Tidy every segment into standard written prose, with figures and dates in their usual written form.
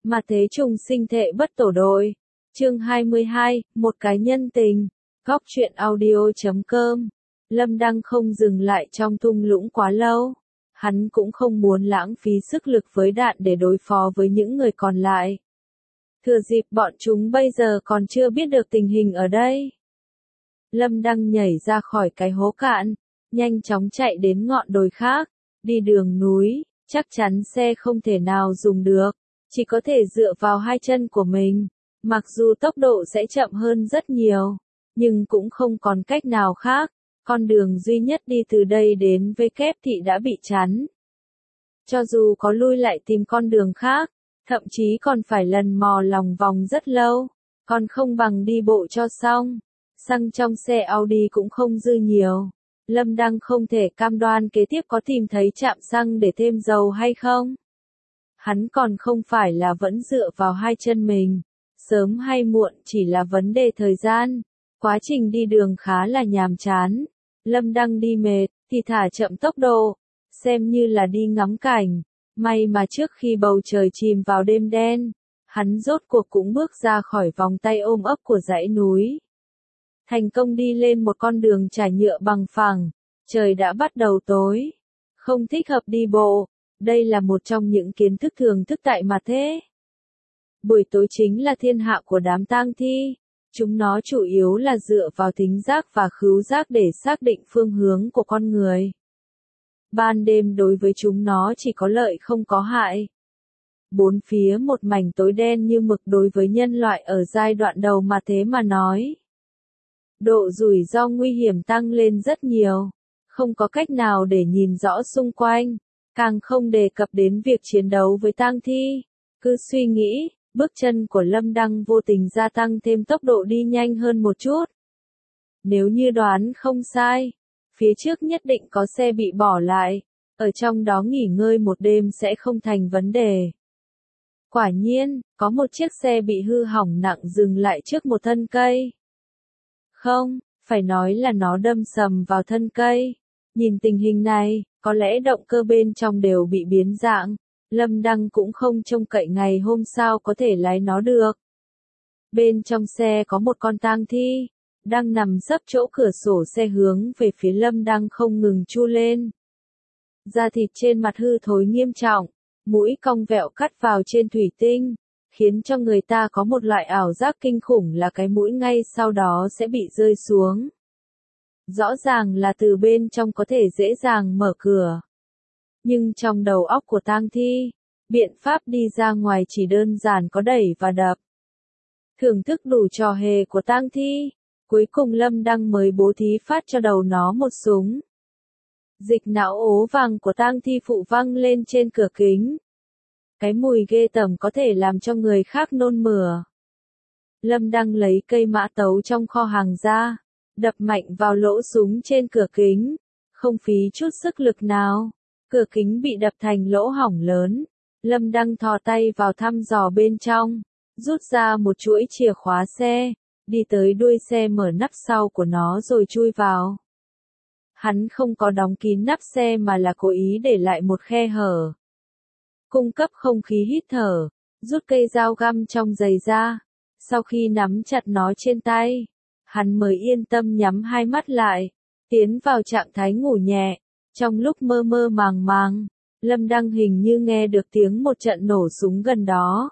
Mà thế trùng sinh thệ bất tổ đội. Chương 22, một cái nhân tình. Góc truyện audio.com. Lâm Đăng không dừng lại trong thung lũng quá lâu. Hắn cũng không muốn lãng phí sức lực với đạn để đối phó với những người còn lại. Thừa dịp bọn chúng bây giờ còn chưa biết được tình hình ở đây. Lâm Đăng nhảy ra khỏi cái hố cạn, nhanh chóng chạy đến ngọn đồi khác, đi đường núi, chắc chắn xe không thể nào dùng được, chỉ có thể dựa vào hai chân của mình. Mặc dù tốc độ sẽ chậm hơn rất nhiều, nhưng cũng không còn cách nào khác, con đường duy nhất đi từ đây đến với kép thị đã bị chắn. Cho dù có lui lại tìm con đường khác, thậm chí còn phải lần mò lòng vòng rất lâu, còn không bằng đi bộ cho xong. Xăng trong xe Audi cũng không dư nhiều. Lâm Đăng không thể cam đoan kế tiếp có tìm thấy trạm xăng để thêm dầu hay không. Hắn còn không phải là vẫn dựa vào hai chân mình. Sớm hay muộn chỉ là vấn đề thời gian. Quá trình đi đường khá là nhàm chán. Lâm Đăng đi mệt, thì thả chậm tốc độ. Xem như là đi ngắm cảnh. May mà trước khi bầu trời chìm vào đêm đen, hắn rốt cuộc cũng bước ra khỏi vòng tay ôm ấp của dãy núi. Thành công đi lên một con đường trải nhựa bằng phẳng, trời đã bắt đầu tối. Không thích hợp đi bộ, đây là một trong những kiến thức thường thức tại mặt thế. Buổi tối chính là thiên hạ của đám tang thi, chúng nó chủ yếu là dựa vào thính giác và khứu giác để xác định phương hướng của con người. Ban đêm đối với chúng nó chỉ có lợi không có hại. Bốn phía một mảnh tối đen như mực đối với nhân loại ở giai đoạn đầu mà thế mà nói. Độ rủi ro nguy hiểm tăng lên rất nhiều, không có cách nào để nhìn rõ xung quanh, càng không đề cập đến việc chiến đấu với tang thi. Cứ suy nghĩ, bước chân của Lâm Đăng vô tình gia tăng thêm tốc độ đi nhanh hơn một chút. Nếu như đoán không sai, phía trước nhất định có xe bị bỏ lại, ở trong đó nghỉ ngơi một đêm sẽ không thành vấn đề. Quả nhiên, có một chiếc xe bị hư hỏng nặng dừng lại trước một thân cây. Không, phải nói là nó đâm sầm vào thân cây. Nhìn tình hình này, có lẽ động cơ bên trong đều bị biến dạng. Lâm Đăng cũng không trông cậy ngày hôm sau có thể lái nó được. Bên trong xe có một con tang thi, đang nằm sấp chỗ cửa sổ xe hướng về phía Lâm Đăng không ngừng chu lên. Da thịt trên mặt hư thối nghiêm trọng, mũi cong vẹo cắt vào trên thủy tinh, khiến cho người ta có một loại ảo giác kinh khủng là cái mũi ngay sau đó sẽ bị rơi xuống. Rõ ràng là từ bên trong có thể dễ dàng mở cửa. Nhưng trong đầu óc của tang thi, biện pháp đi ra ngoài chỉ đơn giản có đẩy và đập. Thưởng thức đủ trò hề của tang thi, cuối cùng Lâm Đăng mới bố thí phát cho đầu nó một súng. Dịch não ố vàng của tang thi phụ văng lên trên cửa kính. Cái mùi ghê tởm có thể làm cho người khác nôn mửa. Lâm Đăng lấy cây mã tấu trong kho hàng ra, đập mạnh vào lỗ súng trên cửa kính, không phí chút sức lực nào. Cửa kính bị đập thành lỗ hổng lớn. Lâm Đăng thò tay vào thăm dò bên trong, rút ra một chuỗi chìa khóa xe, đi tới đuôi xe mở nắp sau của nó rồi chui vào. Hắn không có đóng kín nắp xe mà là cố ý để lại một khe hở, cung cấp không khí hít thở. Rút cây dao găm trong giày ra, sau khi nắm chặt nó trên tay, hắn mới yên tâm nhắm hai mắt lại, tiến vào trạng thái ngủ nhẹ. Trong lúc mơ mơ màng màng, Lâm Đăng hình như nghe được tiếng một trận nổ súng gần đó.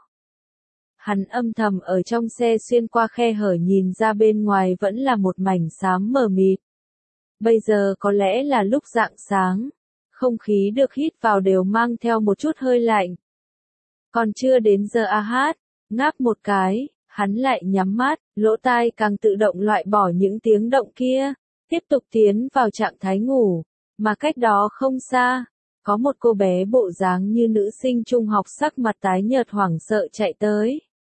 Hắn âm thầm ở trong xe xuyên qua khe hở nhìn ra bên ngoài vẫn là một mảnh xám mờ mịt. Bây giờ có lẽ là lúc rạng sáng, không khí được hít vào đều mang theo một chút hơi lạnh. Còn chưa đến giờ hát, ngáp một cái, hắn lại nhắm mắt, lỗ tai càng tự động loại bỏ những tiếng động kia, tiếp tục tiến vào trạng thái ngủ. Mà cách đó không xa, có một cô bé bộ dáng như nữ sinh trung học sắc mặt tái nhợt hoảng sợ chạy tới.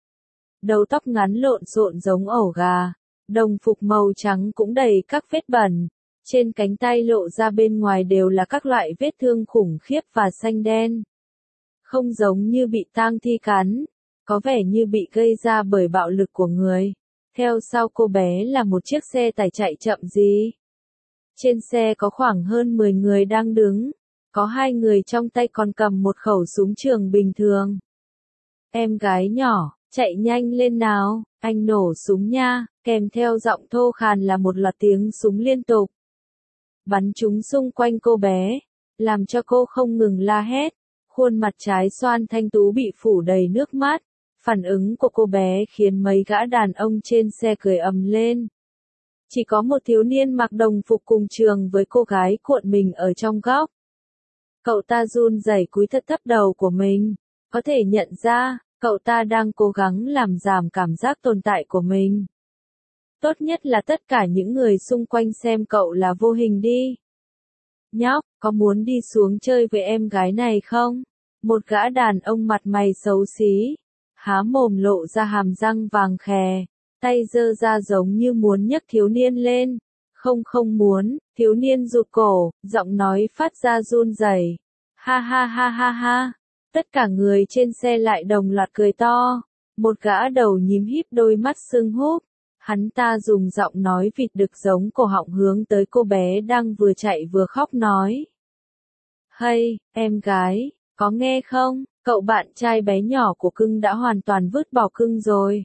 Đầu tóc ngắn lộn xộn giống ổ gà, đồng phục màu trắng cũng đầy các vết bẩn, trên cánh tay lộ ra bên ngoài đều là các loại vết thương khủng khiếp và xanh đen. Không giống như bị tang thi cắn, có vẻ như bị gây ra bởi bạo lực của người. Theo sau cô bé là một chiếc xe tải chạy chậm gì. Trên xe có khoảng hơn 10 người đang đứng, có 2 người trong tay còn cầm một khẩu súng trường bình thường. em gái nhỏ, chạy nhanh lên nào, anh nổ súng nha, kèm theo giọng thô khàn là một loạt tiếng súng liên tục. Bắn trúng xung quanh cô bé, làm cho cô không ngừng la hét, khuôn mặt trái xoan thanh tú bị phủ đầy nước mắt. Phản ứng của cô bé khiến mấy gã đàn ông trên xe cười ầm lên. Chỉ có một thiếu niên mặc đồng phục cùng trường với cô gái cuộn mình ở trong góc. Cậu ta run rẩy cúi thật thấp đầu của mình, có thể nhận ra, cậu ta đang cố gắng làm giảm cảm giác tồn tại của mình. Tốt nhất là tất cả những người xung quanh xem cậu là vô hình đi. Nhóc, có muốn đi xuống chơi với em gái này không? Một gã đàn ông mặt mày xấu xí, há mồm lộ ra hàm răng vàng khè, tay giơ ra giống như muốn nhấc thiếu niên lên. Không muốn, thiếu niên rụt cổ, giọng nói phát ra run rẩy. Ha ha ha ha ha. Tất cả người trên xe lại đồng loạt cười to. Một gã đầu nhím híp đôi mắt sưng húp. Hắn ta dùng giọng nói vịt đực giống cổ họng hướng tới cô bé đang vừa chạy vừa khóc nói. Hey, em gái, có nghe không? Cậu bạn trai bé nhỏ của cưng đã hoàn toàn vứt bỏ cưng rồi.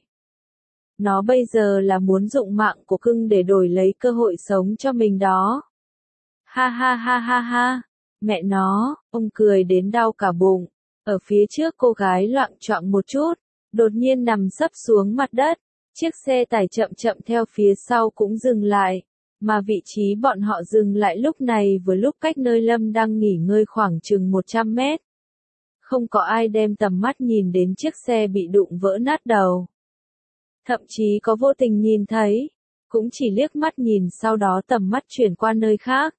Nó bây giờ là muốn dụng mạng của cưng để đổi lấy cơ hội sống cho mình đó. Ha ha ha ha ha. Mẹ nó, ông cười đến đau cả bụng. Ở phía trước cô gái loạng choạng một chút, đột nhiên nằm sấp xuống mặt đất. Chiếc xe tải chậm chậm theo phía sau cũng dừng lại, mà vị trí bọn họ dừng lại lúc này vừa lúc cách nơi Lâm đang nghỉ ngơi khoảng chừng 100 mét. Không có ai đem tầm mắt nhìn đến chiếc xe bị đụng vỡ nát đầu. Thậm chí có vô tình nhìn thấy, cũng chỉ liếc mắt nhìn sau đó tầm mắt chuyển qua nơi khác.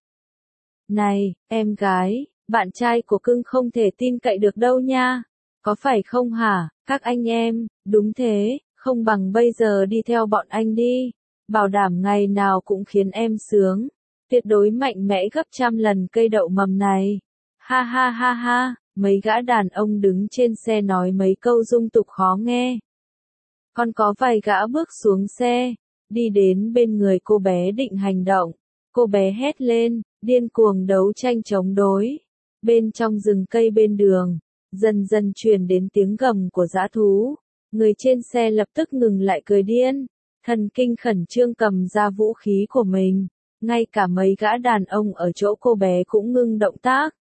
Này, em gái, bạn trai của cưng không thể tin cậy được đâu nha. Có phải không hả, các anh em, đúng thế. Không bằng bây giờ đi theo bọn anh đi, bảo đảm ngày nào cũng khiến em sướng, tuyệt đối mạnh mẽ gấp trăm lần cây đậu mầm này. Ha ha ha ha, mấy gã đàn ông đứng trên xe nói mấy câu dung tục khó nghe. Còn có vài gã bước xuống xe, đi đến bên người cô bé định hành động. Cô bé hét lên, điên cuồng đấu tranh chống đối. Bên trong rừng cây bên đường, dần dần truyền đến tiếng gầm của dã thú. Người trên xe lập tức ngừng lại cười điên, thần kinh khẩn trương cầm ra vũ khí của mình, ngay cả mấy gã đàn ông ở chỗ cô bé cũng ngưng động tác.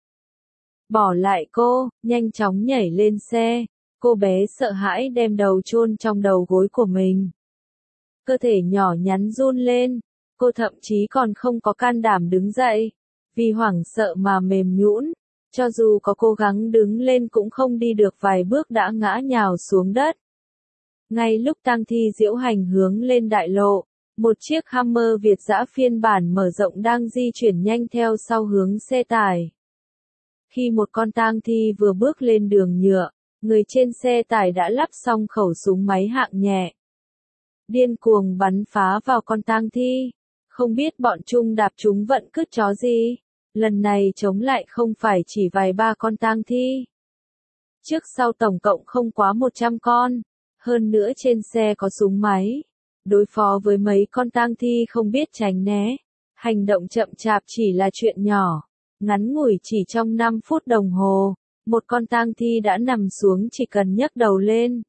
Bỏ lại cô, nhanh chóng nhảy lên xe, cô bé sợ hãi đem đầu chôn trong đầu gối của mình. Cơ thể nhỏ nhắn run lên, cô thậm chí còn không có can đảm đứng dậy, vì hoảng sợ mà mềm nhũn, cho dù có cố gắng đứng lên cũng không đi được vài bước đã ngã nhào xuống đất. Ngay lúc tang thi diễu hành hướng lên đại lộ, một chiếc Hummer Việt dã phiên bản mở rộng đang di chuyển nhanh theo sau hướng xe tải. Khi một con tang thi vừa bước lên đường nhựa, người trên xe tải đã lắp xong khẩu súng máy hạng nhẹ. Điên cuồng bắn phá vào con tang thi, không biết bọn chúng đạp chúng vận cứt chó gì. Lần này chống lại không phải chỉ vài ba con tang thi. Trước sau tổng cộng không quá 100 con. Hơn nữa trên xe có súng máy. Đối phó với mấy con tang thi không biết tránh né. Hành động chậm chạp chỉ là chuyện nhỏ. Ngắn ngủi chỉ trong 5 phút đồng hồ. Một con tang thi đã nằm xuống chỉ cần nhấc đầu lên.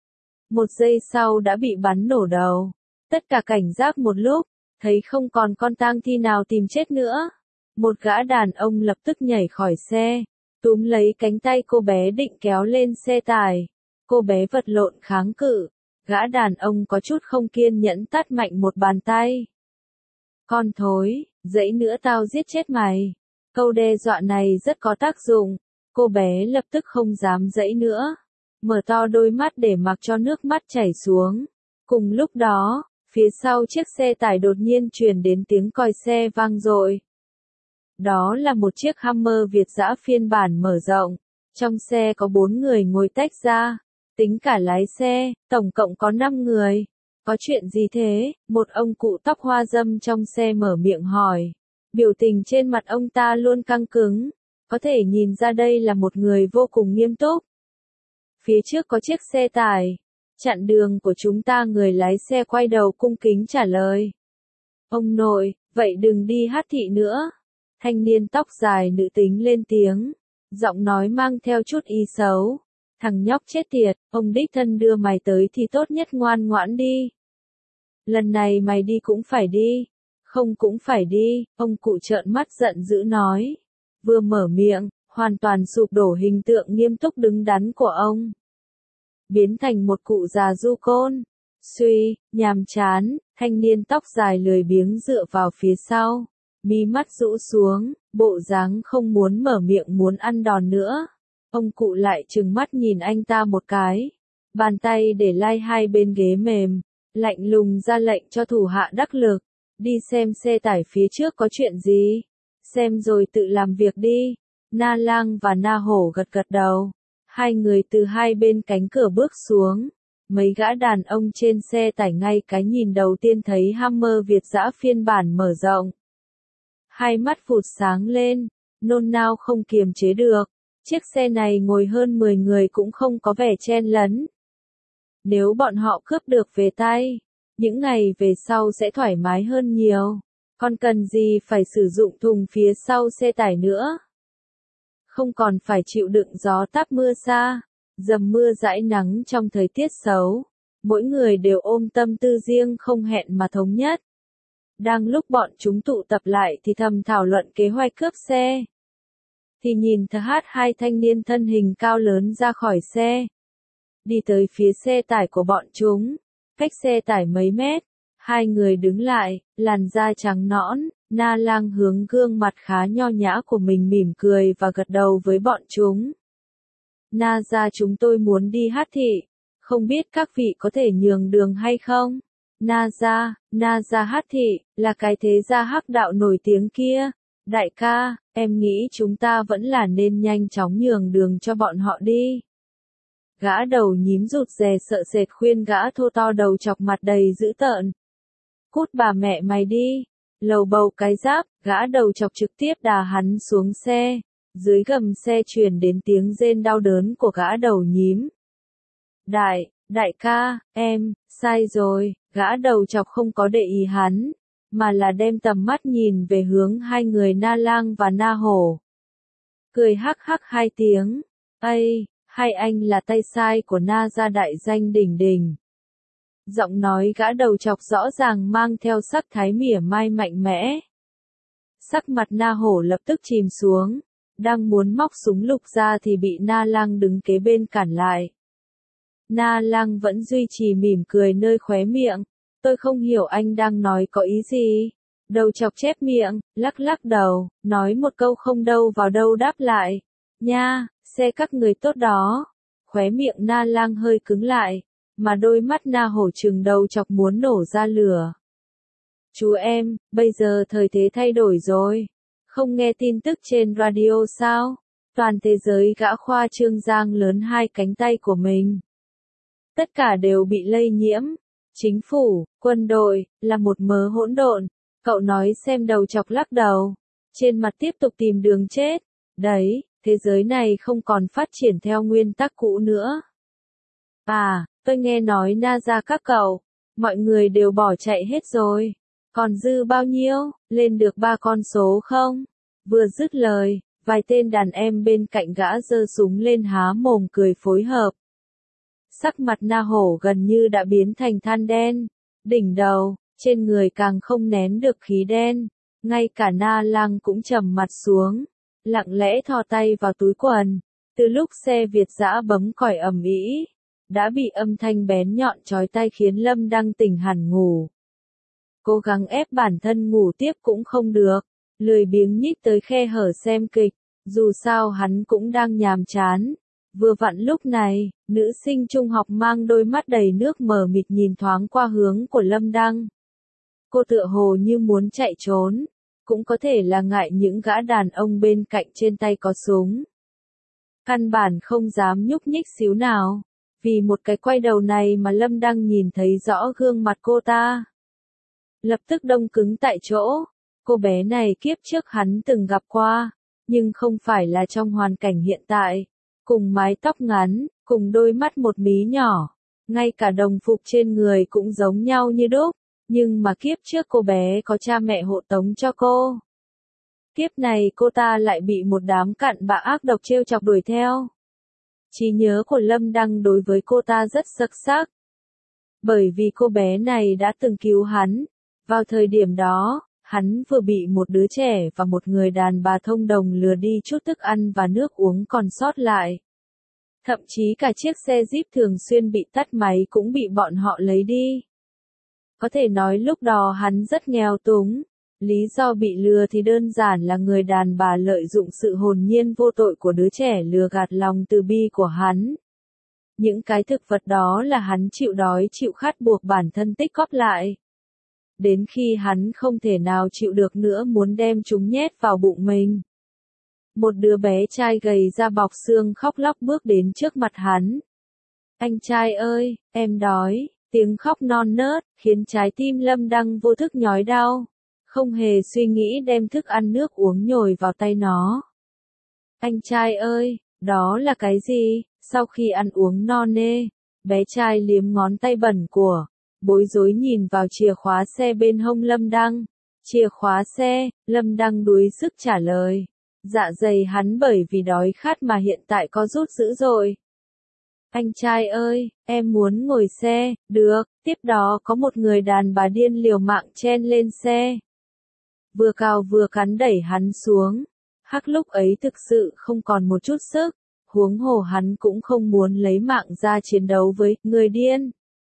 1 giây sau đã bị bắn nổ đầu. Tất cả cảnh giác một lúc. Thấy không còn con tang thi nào tìm chết nữa. Một gã đàn ông lập tức nhảy khỏi xe. Túm lấy cánh tay cô bé định kéo lên xe tải. Cô bé vật lộn kháng cự, gã đàn ông có chút không kiên nhẫn tát mạnh một bàn tay. Con thối, dãy nữa tao giết chết mày. Câu đe dọa này rất có tác dụng, cô bé lập tức không dám dãy nữa. Mở to đôi mắt để mặc cho nước mắt chảy xuống. Cùng lúc đó, phía sau chiếc xe tải đột nhiên truyền đến tiếng còi xe vang dội. Đó là một chiếc Hummer Việt dã phiên bản mở rộng. Trong xe có 4 người ngồi tách ra. Tính cả lái xe, tổng cộng có 5 người. Có chuyện gì thế? Một ông cụ tóc hoa râm trong xe mở miệng hỏi. Biểu tình trên mặt ông ta luôn căng cứng. Có thể nhìn ra đây là một người vô cùng nghiêm túc. Phía trước có chiếc xe tải. Chặn đường của chúng ta, người lái xe quay đầu cung kính trả lời. Ông nội, vậy đừng đi hát thị nữa. Thanh niên tóc dài nữ tính lên tiếng. Giọng nói mang theo chút ý xấu. Thằng nhóc chết tiệt, ông đích thân đưa mày tới thì tốt nhất ngoan ngoãn đi. Lần này mày đi cũng phải đi. Không cũng phải đi, ông cụ trợn mắt giận dữ nói. Vừa mở miệng, hoàn toàn sụp đổ hình tượng nghiêm túc đứng đắn của ông. Biến thành một cụ già du côn. Suy, nhàm chán, thanh niên tóc dài lười biếng dựa vào phía sau. Mí mắt rũ xuống, bộ dáng không muốn mở miệng muốn ăn đòn nữa. Ông cụ lại trừng mắt nhìn anh ta một cái. Bàn tay để lai hai bên ghế mềm. Lạnh lùng ra lệnh cho thủ hạ đắc lực. Đi xem xe tải phía trước có chuyện gì. Xem rồi tự làm việc đi. Na Lang và Na Hổ gật gật đầu. Hai người từ hai bên cánh cửa bước xuống. Mấy gã đàn ông trên xe tải ngay cái nhìn đầu tiên thấy Hammer Việt dã phiên bản mở rộng. Hai mắt phụt sáng lên, nôn nao không kiềm chế được. Chiếc xe này ngồi hơn 10 người cũng không có vẻ chen lấn. Nếu bọn họ cướp được về tay, những ngày về sau sẽ thoải mái hơn nhiều. Còn cần gì phải sử dụng thùng phía sau xe tải nữa. Không còn phải chịu đựng gió táp mưa xa, dầm mưa dãi nắng trong thời tiết xấu. Mỗi người đều ôm tâm tư riêng không hẹn mà thống nhất. Đang lúc bọn chúng tụ tập lại thì thầm thảo luận kế hoạch cướp xe. Thì nhìn hai thanh niên thân hình cao lớn ra khỏi xe. Đi tới phía xe tải của bọn chúng. Cách xe tải mấy mét. Hai người đứng lại, làn da trắng nõn. Na Lang hướng gương mặt khá nho nhã của mình mỉm cười và gật đầu với bọn chúng. Na gia chúng tôi muốn đi hát thị. Không biết các vị có thể nhường đường hay không? Na gia hát thị, là cái thế gia hắc đạo nổi tiếng kia. Đại ca, em nghĩ chúng ta vẫn là nên nhanh chóng nhường đường cho bọn họ đi. Gã đầu nhím rụt rè sợ sệt khuyên gã thô to đầu chọc mặt đầy dữ tợn. Cút bà mẹ mày đi. Lầu bầu cái giáp, gã đầu chọc trực tiếp đà hắn xuống xe. Dưới gầm xe truyền đến tiếng rên đau đớn của gã đầu nhím. Đại ca, em, sai rồi, gã đầu chọc không có để ý hắn, mà là đem tầm mắt nhìn về hướng hai người Na Lang và Na Hổ. Cười hắc hắc hai tiếng, ây, hai anh là tay sai của Na gia đại danh đỉnh đỉnh. Giọng nói gã đầu chọc rõ ràng mang theo sắc thái mỉa mai mạnh mẽ. Sắc mặt Na Hổ lập tức chìm xuống, đang muốn móc súng lục ra thì bị Na Lang đứng kế bên cản lại. Na Lang vẫn duy trì mỉm cười nơi khóe miệng, tôi không hiểu anh đang nói có ý gì. Đầu chọc chép miệng, lắc lắc đầu, nói một câu không đâu vào đâu đáp lại. Nha, xe các người tốt đó. Khóe miệng Na Lang hơi cứng lại, mà đôi mắt Na Hổ trừng đầu chọc muốn nổ ra lửa. Chú em, bây giờ thời thế thay đổi rồi. Không nghe tin tức trên radio sao? Toàn thế giới gã khoa trương giang lớn hai cánh tay của mình. Tất cả đều bị lây nhiễm. Chính phủ, quân đội, là một mớ hỗn độn. Cậu nói xem đầu chọc lắc đầu. Trên mặt tiếp tục tìm đường chết. Đấy, thế giới này không còn phát triển theo nguyên tắc cũ nữa. À, tôi nghe nói Na gia các cậu. Mọi người đều bỏ chạy hết rồi. Còn dư bao nhiêu, lên được 3 con số không? Vừa dứt lời, vài tên đàn em bên cạnh gã giơ súng lên há mồm cười phối hợp. Sắc mặt Na Hổ gần như đã biến thành than đen. Đỉnh đầu, trên người càng không nén được khí đen. Ngay cả Na Lang cũng trầm mặt xuống. Lặng lẽ thò tay vào túi quần. Từ lúc xe Việt dã bấm còi ầm ĩ, đã bị âm thanh bén nhọn chói tai khiến Lâm Đăng tỉnh hẳn ngủ. Cố gắng ép bản thân ngủ tiếp cũng không được. Lười biếng nhích tới khe hở xem kịch. Dù sao hắn cũng đang nhàm chán. Vừa vặn lúc này, nữ sinh trung học mang đôi mắt đầy nước mờ mịt nhìn thoáng qua hướng của Lâm Đăng. Cô tựa hồ như muốn chạy trốn, cũng có thể là ngại những gã đàn ông bên cạnh trên tay có súng. Căn bản không dám nhúc nhích xíu nào, vì một cái quay đầu này mà Lâm Đăng nhìn thấy rõ gương mặt cô ta. Lập tức đông cứng tại chỗ, cô bé này kiếp trước hắn từng gặp qua, nhưng không phải là trong hoàn cảnh hiện tại. Cùng mái tóc ngắn, cùng đôi mắt một mí nhỏ, ngay cả đồng phục trên người cũng giống nhau như đúc, nhưng mà kiếp trước cô bé có cha mẹ hộ tống cho cô. Kiếp này cô ta lại bị một đám cặn bã ác độc trêu chọc đuổi theo. Trí nhớ của Lâm Đăng đối với cô ta rất sâu sắc. Bởi vì cô bé này đã từng cứu hắn. Vào thời điểm đó, hắn vừa bị một đứa trẻ và một người đàn bà thông đồng lừa đi chút thức ăn và nước uống còn sót lại. Thậm chí cả chiếc xe Jeep thường xuyên bị tắt máy cũng bị bọn họ lấy đi. Có thể nói lúc đó hắn rất nghèo túng. Lý do bị lừa thì đơn giản là người đàn bà lợi dụng sự hồn nhiên vô tội của đứa trẻ lừa gạt lòng từ bi của hắn. Những cái thực vật đó là hắn chịu đói chịu khát buộc bản thân tích góp lại. Đến khi hắn không thể nào chịu được nữa muốn đem chúng nhét vào bụng mình. Một đứa bé trai gầy da bọc xương khóc lóc bước đến trước mặt hắn. Anh trai ơi, em đói, tiếng khóc non nớt, khiến trái tim Lâm Đăng vô thức nhói đau. Không hề suy nghĩ đem thức ăn nước uống nhồi vào tay nó. Anh trai ơi, đó là cái gì? Sau khi ăn uống no nê, bé trai liếm ngón tay bẩn của, bối rối nhìn vào chìa khóa xe bên hông Lâm Đăng. Chìa khóa xe, Lâm Đăng đuối sức trả lời. Dạ dày hắn bởi vì đói khát mà hiện tại có rút dữ rồi. Anh trai ơi, em muốn ngồi xe, được, tiếp đó có một người đàn bà điên liều mạng chen lên xe. Vừa cào vừa cắn đẩy hắn xuống. Hắc lúc ấy thực sự không còn một chút sức, huống hồ hắn cũng không muốn lấy mạng ra chiến đấu với người điên.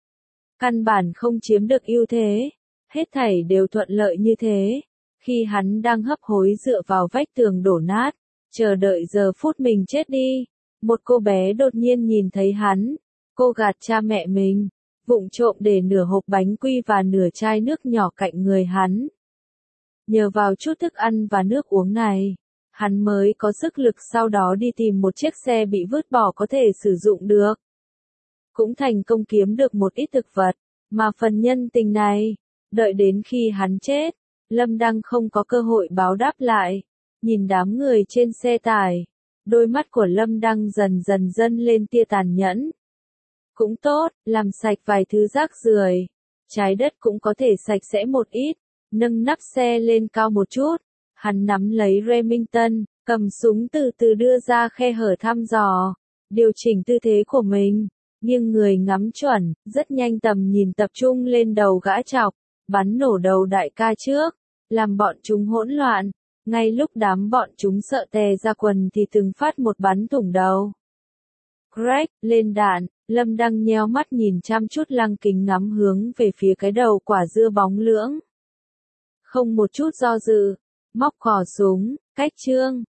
Căn bản không chiếm được ưu thế, hết thảy đều thuận lợi như thế. Khi hắn đang hấp hối dựa vào vách tường đổ nát, chờ đợi giờ phút mình chết đi, một cô bé đột nhiên nhìn thấy hắn. Cô gạt cha mẹ mình, vụng trộm để nửa hộp bánh quy và nửa chai nước nhỏ cạnh người hắn. Nhờ vào chút thức ăn và nước uống này, hắn mới có sức lực sau đó đi tìm một chiếc xe bị vứt bỏ có thể sử dụng được. Cũng thành công kiếm được một ít thực vật, mà phần nhân tình này, đợi đến khi hắn chết, Lâm Đăng không có cơ hội báo đáp lại. Nhìn đám người trên xe tải, đôi mắt của Lâm Đăng dần dần dâng lên tia tàn nhẫn. Cũng tốt, làm sạch vài thứ rác rưởi, trái đất cũng có thể sạch sẽ một ít. Nâng nắp xe lên cao một chút, hắn nắm lấy Remington, cầm súng từ từ đưa ra khe hở thăm dò, điều chỉnh tư thế của mình, nghiêng người ngắm chuẩn, rất nhanh tầm nhìn tập trung lên đầu gã chọc, bắn nổ đầu đại ca trước, làm bọn chúng hỗn loạn. Ngay lúc đám bọn chúng sợ tè ra quần thì từng phát một bắn thủng đầu. Crack, lên đạn, Lâm Đăng nheo mắt nhìn chăm chút lăng kính ngắm hướng về phía cái đầu quả dưa bóng lưỡng. Không một chút do dự, móc cò súng, cách chương.